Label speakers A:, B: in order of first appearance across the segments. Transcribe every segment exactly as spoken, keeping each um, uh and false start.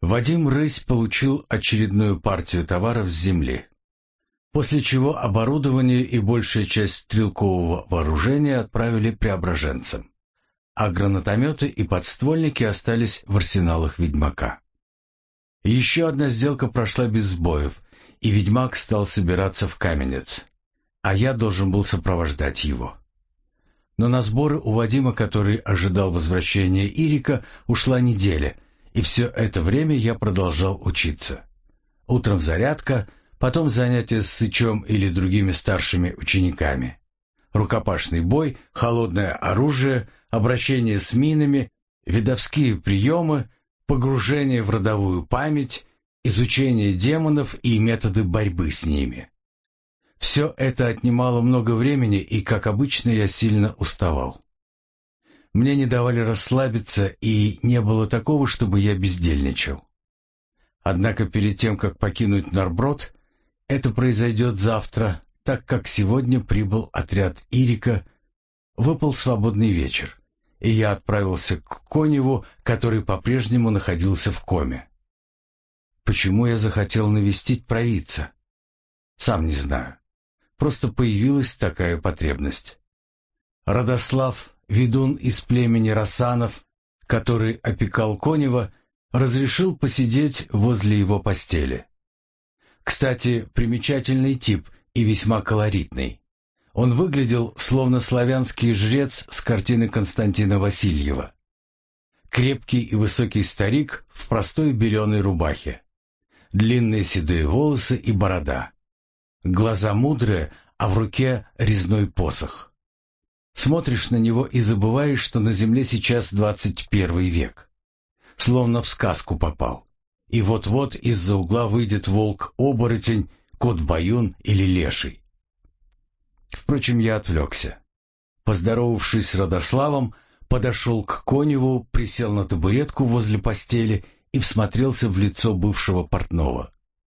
A: Вадим Рысь получил очередную партию товаров с земли, после чего оборудование и большая часть стрелкового вооружения отправили преображенцам, а гранатометы и подствольники остались в арсеналах ведьмака. Еще одна сделка прошла без сбоев, и ведьмак стал собираться в Каменец, а я должен был сопровождать его. Но на сборы у Вадима, который ожидал возвращения Ирика, ушла неделя, и все это время я продолжал учиться. Утром зарядка, потом занятия с Сычом или другими старшими учениками. Рукопашный бой, холодное оружие, обращение с минами, видовские приемы, погружение в родовую память, изучение демонов и методы борьбы с ними. Все это отнимало много времени, и, как обычно, я сильно уставал. Мне не давали расслабиться, и не было такого, чтобы я бездельничал. Однако перед тем, как покинуть Нарброд, это произойдет завтра, так как сегодня прибыл отряд Ирика, выпал свободный вечер, и я отправился к Коневу, который по-прежнему находился в коме. Почему я захотел навестить провидца? Сам не знаю. Просто появилась такая потребность. Радослав, ведун из племени Росанов, который опекал Конева, разрешил посидеть возле его постели. Кстати, примечательный тип и весьма колоритный. Он выглядел словно славянский жрец с картины Константина Васильева. Крепкий и высокий старик в простой беленой рубахе. Длинные седые волосы и борода. Глаза мудрые, а в руке резной посох. Смотришь на него и забываешь, что на земле сейчас двадцать первый век. Словно в сказку попал. И вот-вот из-за угла выйдет волк-оборотень, кот-баюн или леший. Впрочем, я отвлекся. Поздоровавшись с Радославом, подошел к Коневу, присел на табуретку возле постели и всмотрелся в лицо бывшего портного.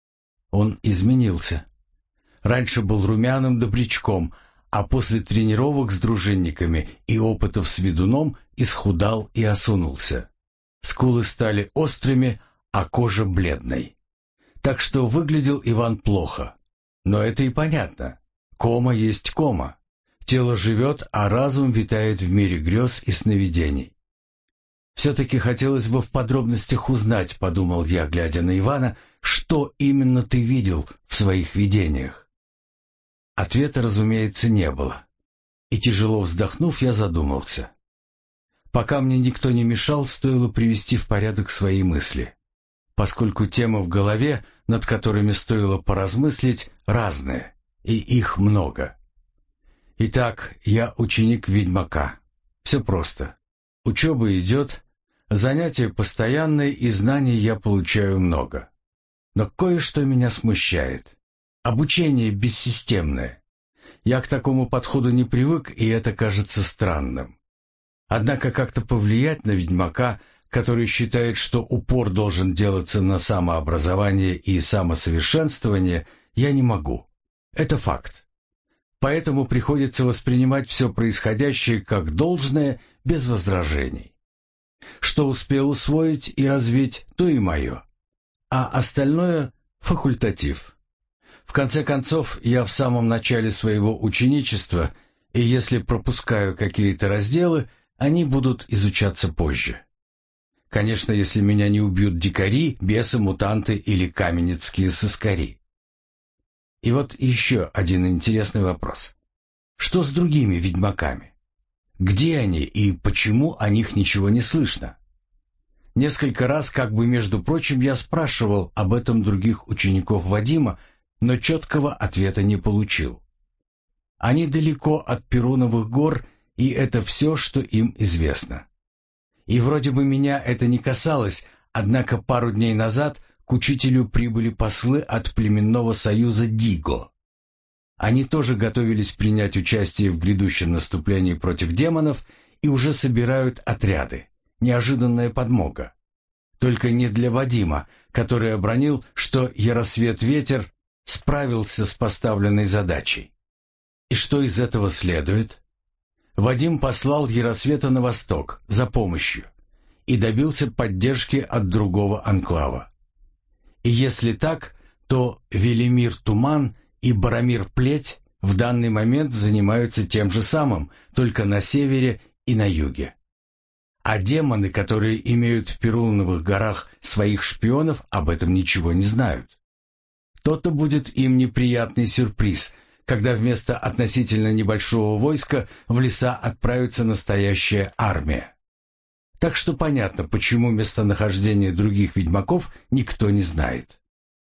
A: Он изменился. Раньше был румяным добрячком, а после тренировок с дружинниками и опытов с ведуном исхудал и осунулся. Скулы стали острыми, а кожа бледной. Так что выглядел Иван плохо. Но это и понятно. Кома есть кома. Тело живет, а разум витает в мире грез и сновидений. «Все-таки хотелось бы в подробностях узнать», — подумал я, глядя на Ивана, «что именно ты видел в своих видениях?» Ответа, разумеется, не было. И тяжело вздохнув, я задумался. Пока мне никто не мешал, стоило привести в порядок свои мысли, поскольку темы в голове, над которыми стоило поразмыслить, разные, и их много. Итак, я ученик ведьмака. Все просто. Учеба идет, занятия постоянные, и знаний я получаю много. Но кое-что меня смущает. Обучение бессистемное. Я к такому подходу не привык, и это кажется странным. Однако как-то повлиять на ведьмака, который считает, что упор должен делаться на самообразование и самосовершенствование, я не могу. Это факт. Поэтому приходится воспринимать все происходящее как должное, без возражений. Что успел усвоить и развить, то и мое. А остальное — факультатив. В конце концов, я в самом начале своего ученичества, и если пропускаю какие-то разделы, они будут изучаться позже. Конечно, если меня не убьют дикари, бесы, мутанты или каменецкие сыскари. И вот еще один интересный вопрос. Что с другими ведьмаками? Где они и почему о них ничего не слышно? Несколько раз, как бы между прочим, я спрашивал об этом других учеников Вадима, но четкого ответа не получил. Они далеко от Перуновых гор, и это все, что им известно. И вроде бы меня это не касалось, однако пару дней назад к учителю прибыли послы от племенного союза Диго. Они тоже готовились принять участие в грядущем наступлении против демонов и уже собирают отряды. Неожиданная подмога. Только не для Вадима, который обронил, что Яросвет-Ветер справился с поставленной задачей. И что из этого следует? Вадим послал Яросвета на восток за помощью, и добился поддержки от другого анклава. И если так, то Велимир Туман и Барамир Плеть в данный момент занимаются тем же самым, только на севере и на юге. А демоны, которые имеют в Перуновых горах своих шпионов, об этом ничего не знают. То-то будет им неприятный сюрприз, когда вместо относительно небольшого войска в леса отправится настоящая армия. Так что понятно, почему местонахождение других ведьмаков никто не знает.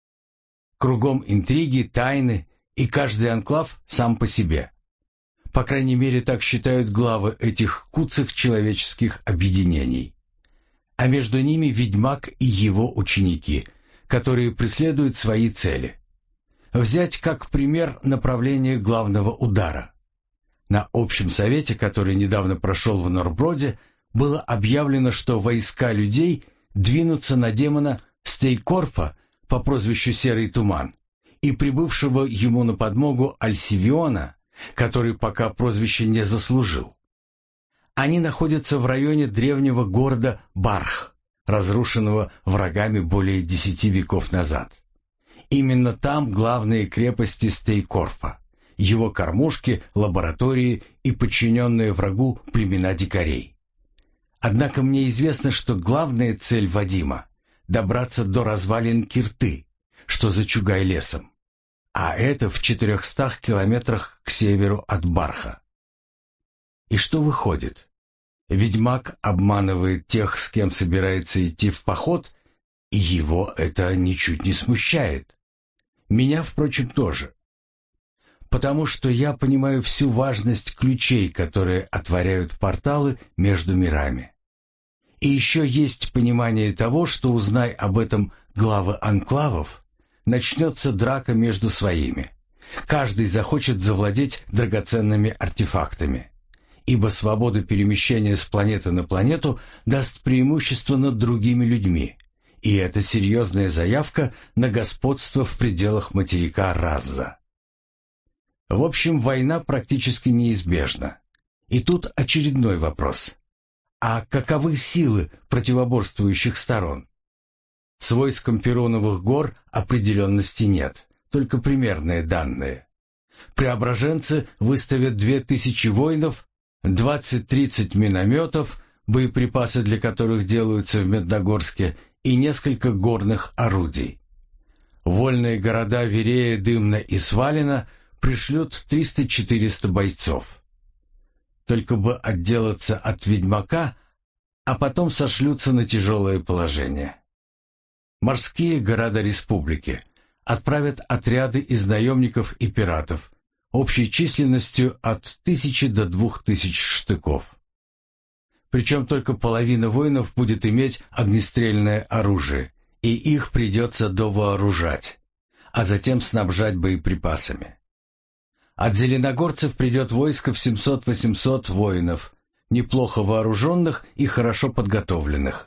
A: Кругом интриги, тайны, и каждый анклав сам по себе. По крайней мере, так считают главы этих куцых человеческих объединений. А между ними ведьмак и его ученики, которые преследуют свои цели. Взять как пример направление главного удара. На общем совете, который недавно прошел в Норброде, было объявлено, что войска людей двинутся на демона Стейкорфа по прозвищу Серый Туман и прибывшего ему на подмогу Альсивиона, который пока прозвище не заслужил. Они находятся в районе древнего города Барх, разрушенного врагами более десяти веков назад. Именно там главные крепости Стейкорфа, его кормушки, лаборатории и подчиненные врагу племена дикарей. Однако мне известно, что главная цель Вадима — добраться до развалин Кирты, что за Чугай лесом, а это в четырехстах километрах к северу от Барха. И что выходит? Ведьмак обманывает тех, с кем собирается идти в поход, и его это ничуть не смущает. Меня, впрочем, тоже. Потому что я понимаю всю важность ключей, которые отворяют порталы между мирами. И еще есть понимание того, что, узнай об этом главы анклавов, начнется драка между своими. Каждый захочет завладеть драгоценными артефактами, ибо свобода перемещения с планеты на планету даст преимущество над другими людьми, и это серьезная заявка на господство в пределах материка Разза. В общем, война практически неизбежна. И тут очередной вопрос. А каковы силы противоборствующих сторон? С войском Перуновых гор определенности нет, только примерные данные. Преображенцы выставят две тысячи воинов, двадцать-тридцать минометов, боеприпасы для которых делаются в Медногорске, и несколько горных орудий. Вольные города Верея, Дымна и Свалина пришлют триста-четыреста бойцов. Только бы отделаться от ведьмака, а потом сошлются на тяжелое положение. Морские города республики отправят отряды из наемников и пиратов общей численностью от тысячи до двух тысяч штыков. Причем только половина воинов будет иметь огнестрельное оружие, и их придется довооружать, а затем снабжать боеприпасами. От зеленогорцев придет войско в семьсот-восемьсот воинов, неплохо вооруженных и хорошо подготовленных.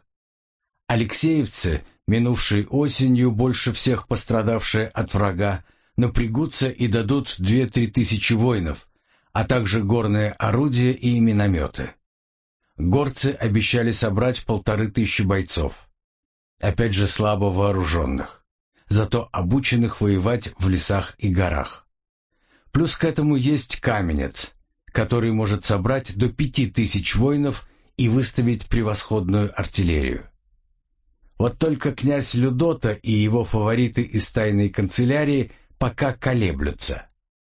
A: Алексеевцы, минувшей осенью больше всех пострадавшие от врага, напрягутся и дадут две-три тысячи воинов, а также горные орудия и минометы. Горцы обещали собрать полторы тысячи бойцов. Опять же слабо вооруженных, зато обученных воевать в лесах и горах. Плюс к этому есть Каменец, который может собрать до пяти тысяч воинов и выставить превосходную артиллерию. Вот только князь Людота и его фавориты из тайной канцелярии пока колеблются.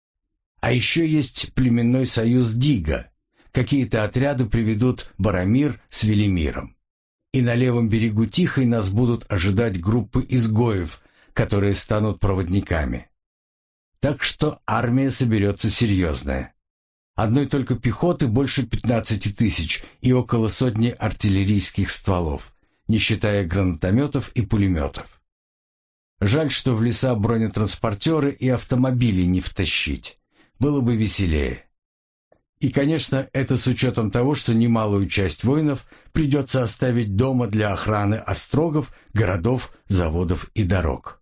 A: А еще есть племенной союз Дига. Какие-то отряды приведут Барамир с Велимиром. И на левом берегу Тихой нас будут ожидать группы изгоев, которые станут проводниками. Так что армия соберется серьезная. Одной только пехоты больше пятнадцати тысяч и около сотни артиллерийских стволов, не считая гранатометов и пулеметов. Жаль, что в леса бронетранспортеры и автомобили не втащить. Было бы веселее. И, конечно, это с учетом того, что немалую часть воинов придется оставить дома для охраны острогов, городов, заводов и дорог.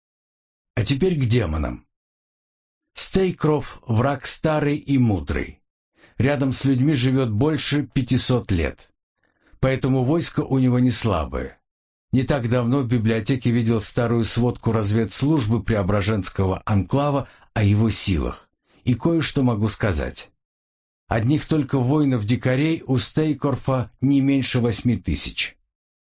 A: А теперь к демонам. Стейкроф — враг старый и мудрый. Рядом с людьми живет больше пятисот лет. поэтому войско у него не слабое. Не так давно в библиотеке видел старую сводку разведслужбы Преображенского анклава о его силах, и кое-что могу сказать. Одних только воинов-дикарей у Стейкорфа не меньше восьми тысяч.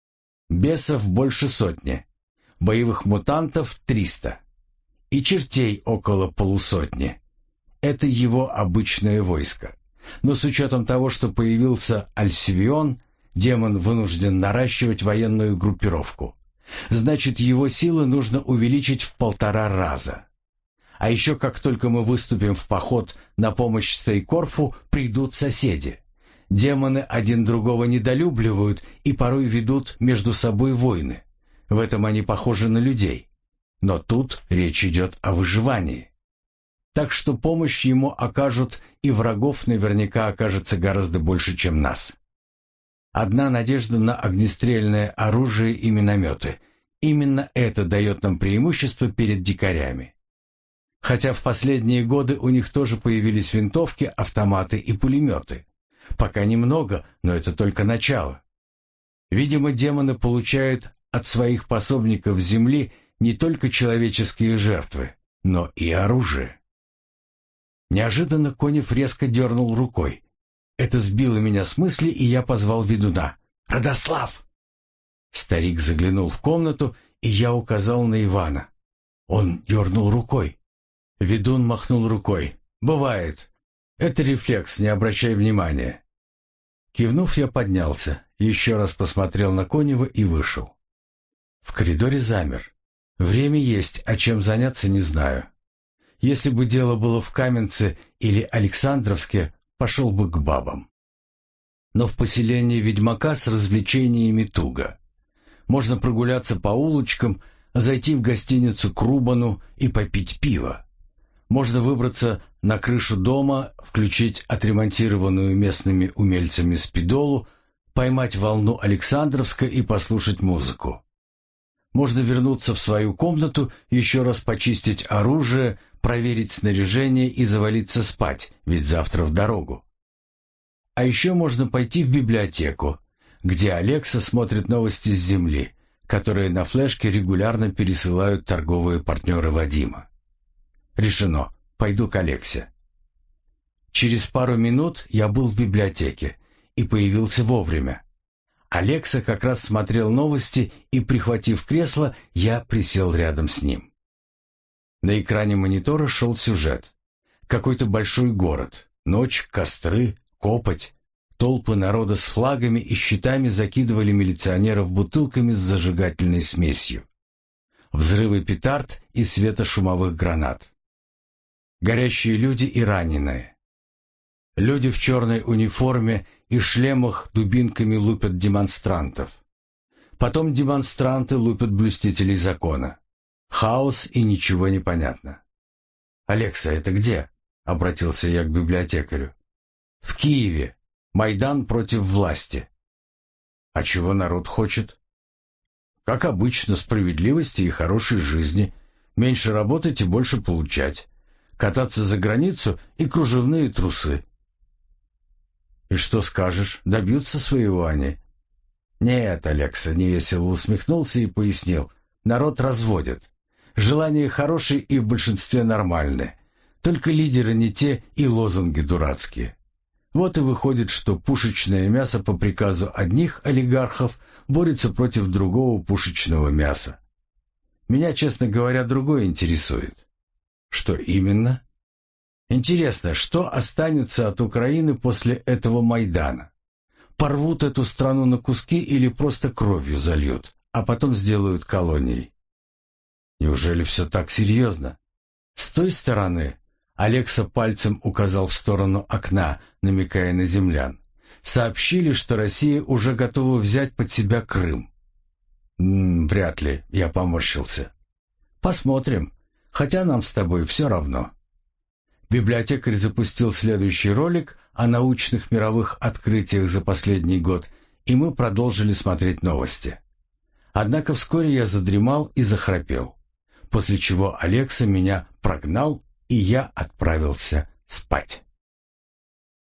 A: Бесов больше сотни, боевых мутантов триста и чертей около полусотни. Это его обычное войско. Но с учетом того, что появился Альсивион, демон вынужден наращивать военную группировку. Значит, его силы нужно увеличить в полтора раза. А еще как только мы выступим в поход на помощь Стейкорфу, придут соседи. Демоны один другого недолюбливают и порой ведут между собой войны. В этом они похожи на людей. Но тут речь идет о выживании. Так что помощь ему окажут, и врагов наверняка окажется гораздо больше, чем нас. Одна надежда на огнестрельное оружие и минометы. Именно это дает нам преимущество перед дикарями. Хотя в последние годы у них тоже появились винтовки, автоматы и пулеметы. Пока немного, но это только начало. Видимо, демоны получают от своих пособников Земли не только человеческие жертвы, но и оружие. Неожиданно Конев резко дернул рукой. Это сбило меня с мысли, и я позвал ведуна. «Радослав!» Старик заглянул в комнату, и я указал на Ивана. Он дернул рукой. Ведун махнул рукой. «Бывает. Это рефлекс, не обращай внимания». Кивнув, я поднялся, еще раз посмотрел на Конева и вышел. В коридоре замер. Время есть, а чем заняться не знаю. Если бы дело было в Каменце или Александровске, пошел бы к бабам. Но в поселении ведьмака с развлечениями туго. Можно прогуляться по улочкам, зайти в гостиницу к Рубану и попить пиво. Можно выбраться на крышу дома, включить отремонтированную местными умельцами спидолу, поймать волну Александровска и послушать музыку. Можно вернуться в свою комнату, еще раз почистить оружие, проверить снаряжение и завалиться спать, ведь завтра в дорогу. А еще можно пойти в библиотеку, где Алекса смотрит новости с земли, которые на флешке регулярно пересылают торговые партнеры Вадима. Решено, пойду к Алексе. Через пару минут я был в библиотеке и появился вовремя. Алекса как раз смотрел новости, и, прихватив кресло, я присел рядом с ним. На экране монитора шел сюжет. Какой-то большой город, ночь, костры, копоть. Толпы народа с флагами и щитами закидывали милиционеров бутылками с зажигательной смесью. Взрывы петард и светошумовых гранат. Горящие люди и раненые. Люди в черной униформе и шлемах дубинками лупят демонстрантов. Потом демонстранты лупят блюстителей закона. Хаос и ничего не понятно. «Алекса, это где?» — обратился я к библиотекарю. «В Киеве. Майдан против власти». «А чего народ хочет?» «Как обычно, справедливости и хорошей жизни. Меньше работать и больше получать. Кататься за границу и кружевные трусы». «И что скажешь, добьются своего они?» «Нет, Алекса», — невесело усмехнулся и пояснил. «Народ разводят. Желания хорошие и в большинстве нормальные. Только лидеры не те и лозунги дурацкие. Вот и выходит, что пушечное мясо по приказу одних олигархов борется против другого пушечного мяса. Меня, честно говоря, другое интересует». «Что именно?» «Интересно, что останется от Украины после этого Майдана? Порвут эту страну на куски или просто кровью зальют, а потом сделают колонией?» «Неужели все так серьезно?» «С той стороны», — Алекса пальцем указал в сторону окна, намекая на землян, «сообщили, что Россия уже готова взять под себя Крым». «М -м, «Вряд ли», — я поморщился. «Посмотрим, хотя нам с тобой все равно». Библиотекарь запустил следующий ролик о научных мировых открытиях за последний год, и мы продолжили смотреть новости. Однако вскоре я задремал и захрапел, после чего Алекса меня прогнал, и я отправился спать.